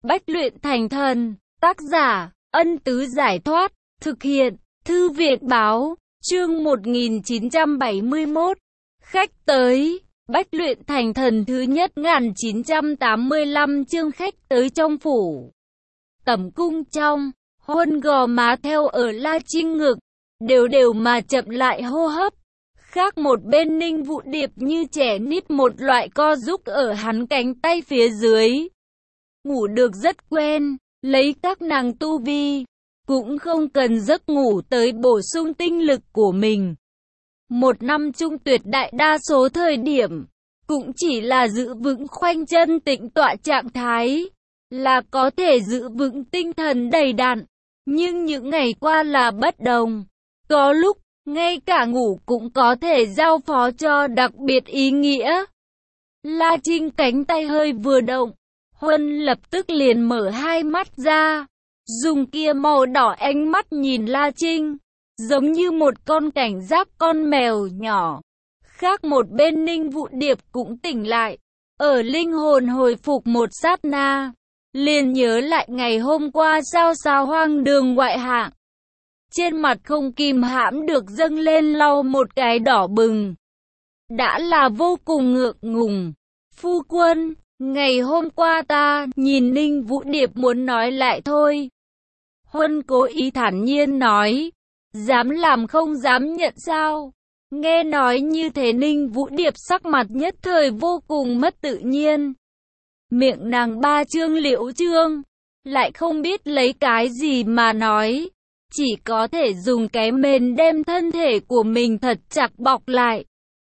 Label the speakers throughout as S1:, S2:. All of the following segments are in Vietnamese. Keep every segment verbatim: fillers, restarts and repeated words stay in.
S1: Bách luyện thành thần, tác giả, Ân Tứ Giải Thoát, thực hiện, Thư viện Báo, chương một nghìn chín trăm bảy mươi mốt. Khách tới, Bách luyện thành thần thứ nhất một nghìn chín trăm tám mươi lăm chương khách tới trong phủ. Tẩm cung trong, Huân gò má theo ở La Trinh ngực, đều đều mà chậm lại hô hấp. Khác một bên Ninh Vũ Điệp như trẻ nít một loại co rúc ở hắn cánh tay phía dưới. Ngủ được rất quen, lấy các nàng tu vi, cũng không cần giấc ngủ tới bổ sung tinh lực của mình. Một năm chung tuyệt đại đa số thời điểm, cũng chỉ là giữ vững khoanh chân tĩnh tọa trạng thái, là có thể giữ vững tinh thần đầy đặn. Nhưng những ngày qua là bất đồng, có lúc, ngay cả ngủ cũng có thể giao phó cho đặc biệt ý nghĩa. La Trinh cánh tay hơi vừa động, Huân lập tức liền mở hai mắt ra, dùng kia màu đỏ ánh mắt nhìn La Trinh, giống như một con cảnh giác con mèo nhỏ. Khác một bên Ninh Vũ Điệp cũng tỉnh lại, ở linh hồn hồi phục một sát na, liền nhớ lại ngày hôm qua sao sao hoang đường ngoại hạng. Trên mặt không kìm hãm được dâng lên lau một cái đỏ bừng. Đã là vô cùng ngượng ngùng. Phu quân, ngày hôm qua ta nhìn Ninh Vũ Điệp muốn nói lại thôi. Huân cố ý thản nhiên nói. Dám làm không dám nhận sao? Nghe nói như thế Ninh Vũ Điệp sắc mặt nhất thời vô cùng mất tự nhiên. Miệng nàng ba trương liễu trương, lại không biết lấy cái gì mà nói. Chỉ có thể dùng cái mền đem thân thể của mình thật chặt bọc lại.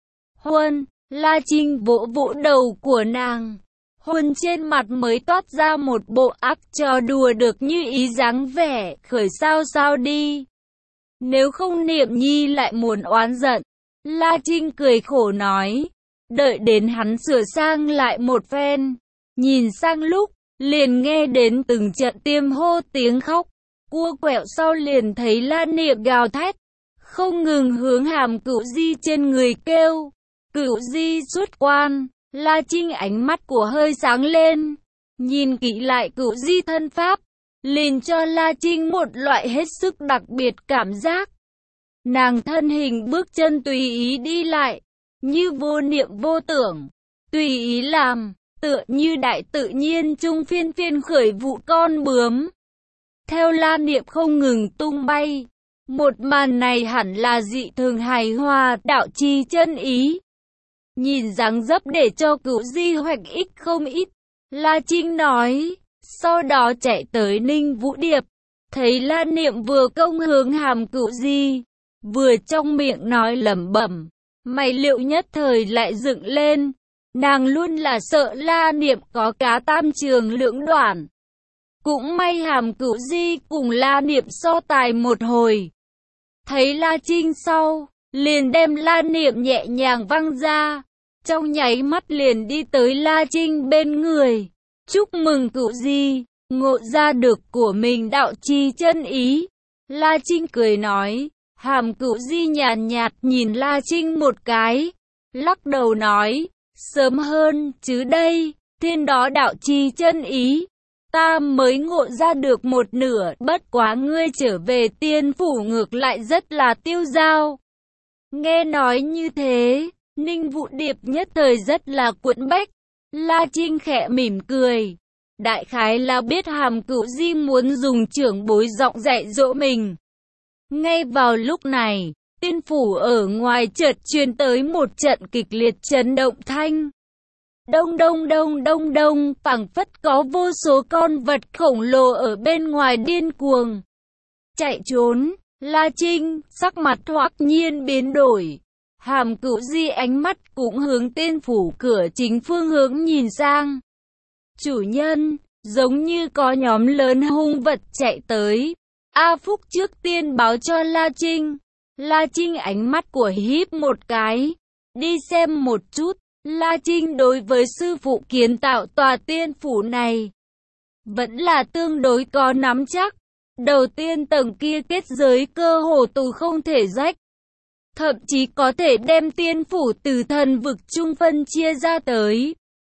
S1: Huân, La Trinh vỗ vỗ đầu của nàng. Huân trên mặt mới toát ra một bộ ác trò đùa được như ý dáng vẻ, khởi sao sao đi. Nếu không Niệm Nhi lại muốn oán giận. La Trinh cười khổ nói. Đợi đến hắn sửa sang lại một phen. Nhìn sang lúc, liền nghe đến từng trận tiêm hô tiếng khóc. Cua quẹo sau liền thấy La Niệm gào thét, không ngừng hướng Hàm Cửu Di trên người kêu. Cửu Di xuất quan, La Trinh ánh mắt của hơi sáng lên, nhìn kỹ lại Cửu Di thân pháp, liền cho La Trinh một loại hết sức đặc biệt cảm giác. Nàng thân hình bước chân tùy ý đi lại, như vô niệm vô tưởng, tùy ý làm, tựa như đại tự nhiên trung phiên phiên khởi vụ con bướm. Theo La Niệm không ngừng tung bay, một màn này hẳn là dị thường hài hòa, đạo trì chân ý. Nhìn dáng dấp để cho Cửu Di hoạch ích không ít, La Trinh nói, sau đó chạy tới Ninh Vũ Điệp, thấy La Niệm vừa công hướng Hàm Cửu Di, vừa trong miệng nói lẩm bẩm, mày liệu nhất thời lại dựng lên, nàng luôn là sợ La Niệm có cá tam trường lưỡng đoạn. Cũng may Hàm Cửu Di cùng La Niệm so tài một hồi. Thấy La Trinh sau, liền đem La Niệm nhẹ nhàng văng ra. Trong nháy mắt liền đi tới La Trinh bên người. Chúc mừng Cửu Di, ngộ ra được của mình đạo trì chân ý. La Trinh cười nói. Hàm Cửu Di nhàn nhạt nhìn La Trinh một cái. Lắc đầu nói. Sớm hơn chứ đây, thiên đó đạo trì chân ý. Ta mới ngộ ra được một nửa, bất quá ngươi trở về tiên phủ ngược lại rất là tiêu dao. Nghe nói như thế, Ninh Vũ Điệp nhất thời rất là cuộn bách. La Trinh khẽ mỉm cười. Đại khái là biết Hàm Cửu Di muốn dùng trưởng bối giọng dạy dỗ mình. Ngay vào lúc này, tiên phủ ở ngoài chợt truyền tới một trận kịch liệt chấn động thanh. Đông đông đông đông đông, phảng phất có vô số con vật khổng lồ ở bên ngoài điên cuồng chạy trốn. La Trinh sắc mặt thoáng nhiên biến đổi. Hàm Cửu Di ánh mắt cũng hướng tiên phủ cửa chính phương hướng nhìn sang. Chủ nhân, giống như có nhóm lớn hung vật chạy tới. A Phúc trước tiên báo cho La Trinh. La Trinh ánh mắt của híp một cái. Đi xem một chút. La Trinh đối với sư phụ kiến tạo tòa tiên phủ này vẫn là tương đối có nắm chắc. Đầu tiên tầng kia kết giới cơ hồ tù không thể rách, thậm chí có thể đem tiên phủ từ thần vực trung phân chia ra tới.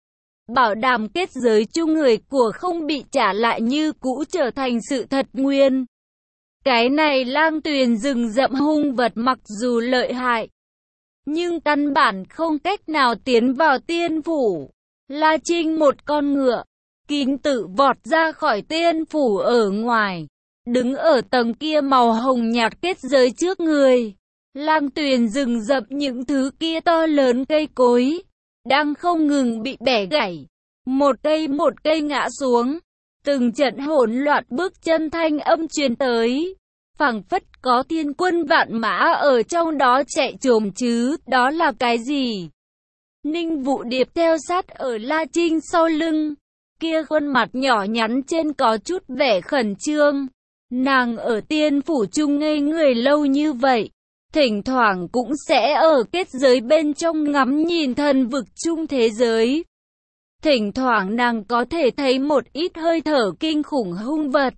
S1: bảo đảm kết giới chung người của không bị trả lại như cũ trở thành sự thật nguyên. Cái này lang tuyền rừng rậm hung vật mặc dù lợi hại, nhưng căn bản không cách nào tiến vào tiên phủ. La Trinh một con ngựa, kính tự vọt ra khỏi tiên phủ ở ngoài, đứng ở tầng kia màu hồng nhạt kết giới trước người. Lang tuyền rừng rậm những thứ kia to lớn cây cối, đang không ngừng bị bẻ gãy, một cây một cây ngã xuống, từng trận hỗn loạn bước chân thanh âm truyền tới, phảng phất có thiên quân vạn mã ở trong đó chạy trồm chứ, đó là cái gì? Ninh Vũ Điệp theo sát ở La Trinh sau lưng, kia khuôn mặt nhỏ nhắn trên có chút vẻ khẩn trương, nàng ở tiên phủ chung ngây người lâu như vậy, thỉnh thoảng cũng sẽ ở kết giới bên trong ngắm nhìn thần vực chung thế giới. Thỉnh thoảng nàng có thể thấy một ít hơi thở kinh khủng hung vật.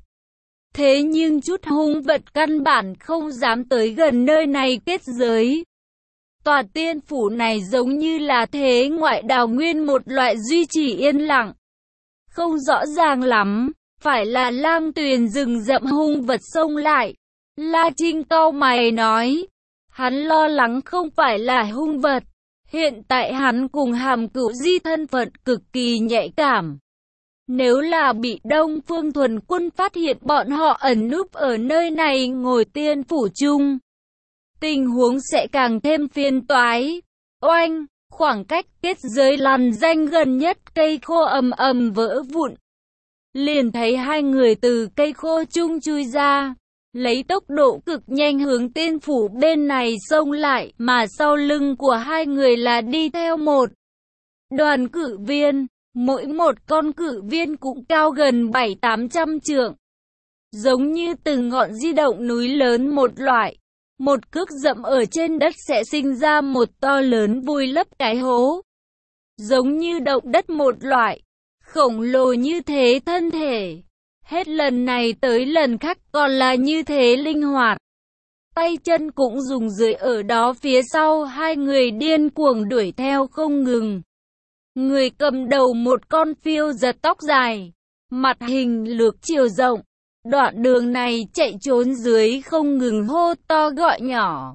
S1: Thế nhưng chút hung vật căn bản không dám tới gần nơi này kết giới. Tòa tiên phủ này giống như là thế ngoại đào nguyên, một loại duy trì yên lặng. Không rõ ràng lắm, phải là lang tuyền rừng rậm hung vật xông lại. La Trinh cau mày nói, hắn lo lắng không phải là hung vật. Hiện tại hắn cùng Hàm Cửu Di thân phận cực kỳ nhạy cảm. Nếu là bị Đông Phương Thuần Quân phát hiện bọn họ ẩn núp ở nơi này ngồi tiên phủ chung, tình huống sẽ càng thêm phiền toái. Oanh, khoảng cách kết giới lằn danh gần nhất cây khô ầm ầm vỡ vụn. Liền thấy hai người từ cây khô chung chui ra, lấy tốc độ cực nhanh hướng tiên phủ bên này xông lại, mà sau lưng của hai người là đi theo một đoàn cự viên, mỗi một con cự viên cũng cao gần bảy tám trăm trượng, giống như từng ngọn di động núi lớn một loại. Một cước dậm ở trên đất sẽ sinh ra một to lớn vùi lấp cái hố, giống như động đất một loại, khổng lồ như thế thân thể. Hết lần này tới lần khác còn là như thế linh hoạt. Tay chân cũng dùng dưới ở đó phía sau hai người điên cuồng đuổi theo không ngừng. Người cầm đầu một con phiêu giật tóc dài, mặt hình lược chiều rộng. Đoạn đường này chạy trốn dưới không ngừng hô to gọi nhỏ.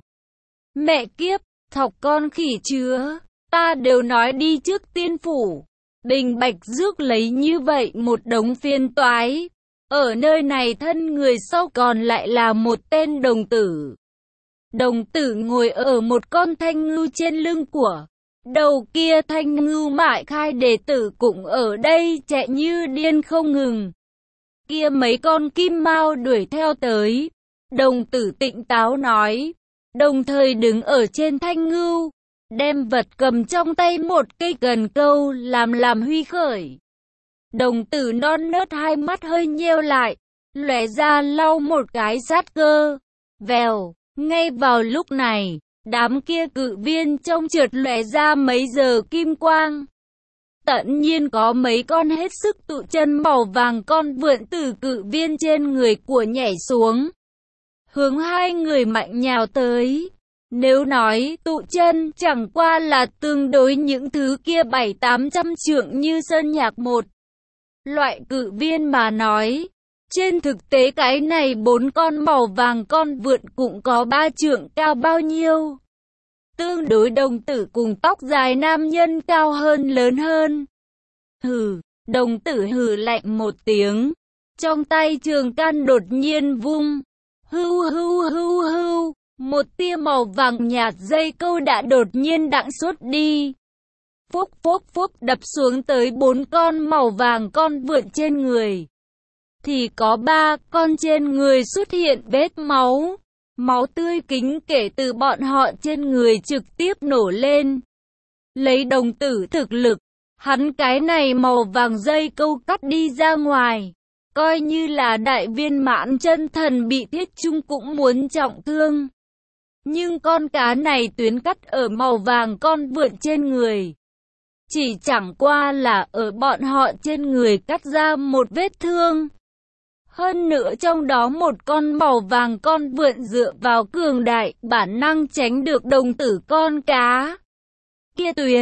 S1: Mẹ kiếp, thọc con khỉ chứa, ta đều nói đi trước tiên phủ. Bình Bạch rước lấy như vậy một đống phiên toái. Ở nơi này thân người sau còn lại là một tên đồng tử. Đồng tử ngồi ở một con thanh ngưu trên lưng của. Đầu kia thanh ngưu Mại Khai đệ tử cũng ở đây chạy như điên không ngừng. Kia mấy con kim mao đuổi theo tới. Đồng tử tỉnh táo nói. Đồng thời đứng ở trên thanh ngưu, đem vật cầm trong tay một cây cần câu làm làm huy khởi. Đồng tử non nớt hai mắt hơi nheo lại, lóe ra lau một cái sát cơ. Vèo, ngay vào lúc này, đám kia cự viên trong trượt lóe ra mấy giờ kim quang. Tất nhiên có mấy con hết sức tụ chân màu vàng con vượn từ cự viên trên người của nhảy xuống, hướng hai người mạnh nhào tới. Nếu nói tụ chân chẳng qua là tương đối những thứ kia bảy tám trăm trượng như sơn nhạc một loại cự viên mà nói, trên thực tế cái này bốn con màu vàng con vượn cũng có ba trượng cao bao nhiêu. Tương đối đồng tử cùng tóc dài nam nhân cao hơn lớn hơn. Hừ, đồng tử hừ lạnh một tiếng, trong tay trường can đột nhiên vung, hưu hưu hưu hưu, một tia màu vàng nhạt dây câu đã đột nhiên đặng xuất đi. Phúc phúc phúc đập xuống tới bốn con màu vàng con vượn trên người. Thì có ba con trên người xuất hiện vết máu. Máu tươi kính kể từ bọn họ trên người trực tiếp nổ lên. Lấy đồng tử thực lực, hắn cái này màu vàng dây câu cắt đi ra ngoài. Coi như là đại viên mãn chân thần bị thiết trung cũng muốn trọng thương. Nhưng con cá này tuyến cắt ở màu vàng con vượn trên người. Chỉ chẳng qua là ở bọn họ trên người cắt ra một vết thương. Hơn nữa trong đó một con màu vàng con vượn dựa vào cường đại bản năng tránh được đồng tử con cá kia tuyến.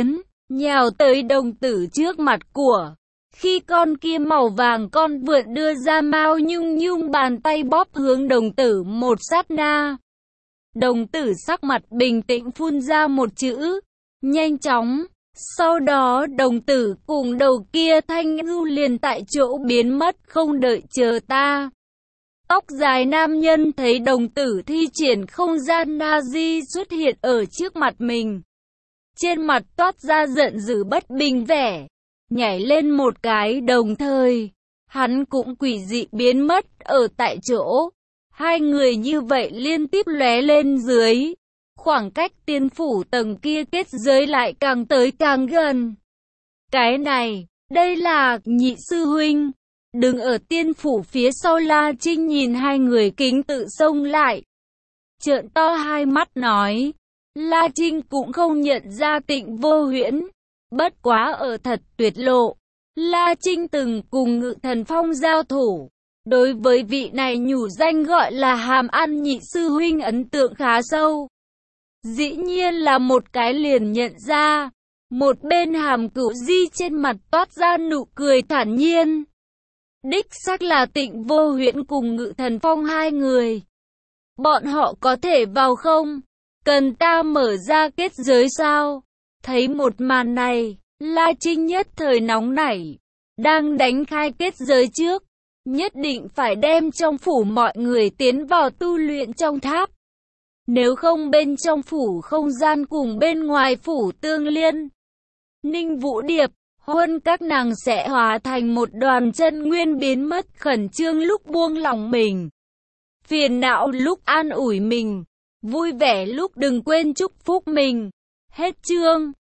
S1: nhào tới đồng tử trước mặt của. Khi con kia màu vàng con vượn đưa ra Mao Nhung Nhung bàn tay bóp hướng đồng tử một sát na. Đồng tử sắc mặt bình tĩnh phun ra một chữ, nhanh chóng. Sau đó đồng tử cùng đầu kia thanh hưu liền tại chỗ biến mất không đợi chờ ta. Tóc dài nam nhân thấy đồng tử thi triển không gian Nazi xuất hiện ở trước mặt mình. Trên mặt toát ra giận dữ bất bình vẻ. Nhảy lên một cái đồng thời. Hắn cũng quỷ dị biến mất ở tại chỗ. Hai người như vậy liên tiếp lóe lên dưới. Khoảng cách tiên phủ tầng kia kết giới lại càng tới càng gần. Cái này, đây là Nhị sư huynh. Đứng ở tiên phủ phía sau La Trinh nhìn hai người kính tự xông lại. Trợn to hai mắt nói. La Trinh cũng không nhận ra Tịnh Vô Huyễn. Bất quá ở thật tuyệt lộ. La Trinh từng cùng Ngự Thần Phong giao thủ. Đối với vị này nhủ danh gọi là Hàm Ăn Nhị sư huynh ấn tượng khá sâu. Dĩ nhiên là một cái liền nhận ra. Một bên Hàm Cửu Di trên mặt toát ra nụ cười thản nhiên. Đích xác là Tịnh Vô Huyễn cùng Ngự Thần Phong hai người. Bọn họ có thể vào không? Cần ta mở ra kết giới sao? Thấy một màn này, La Trinh nhất thời nóng nảy. Đang đánh khai kết giới trước. Nhất định phải đem trong phủ mọi người tiến vào tu luyện trong tháp. Nếu không bên trong phủ không gian cùng bên ngoài phủ tương liên. Ninh Vũ Điệp, Huân các nàng sẽ hóa thành một đoàn chân nguyên biến mất, khẩn trương lúc buông lỏng mình. Phiền não lúc an ủi mình. Vui vẻ lúc đừng quên chúc phúc mình. Hết chương.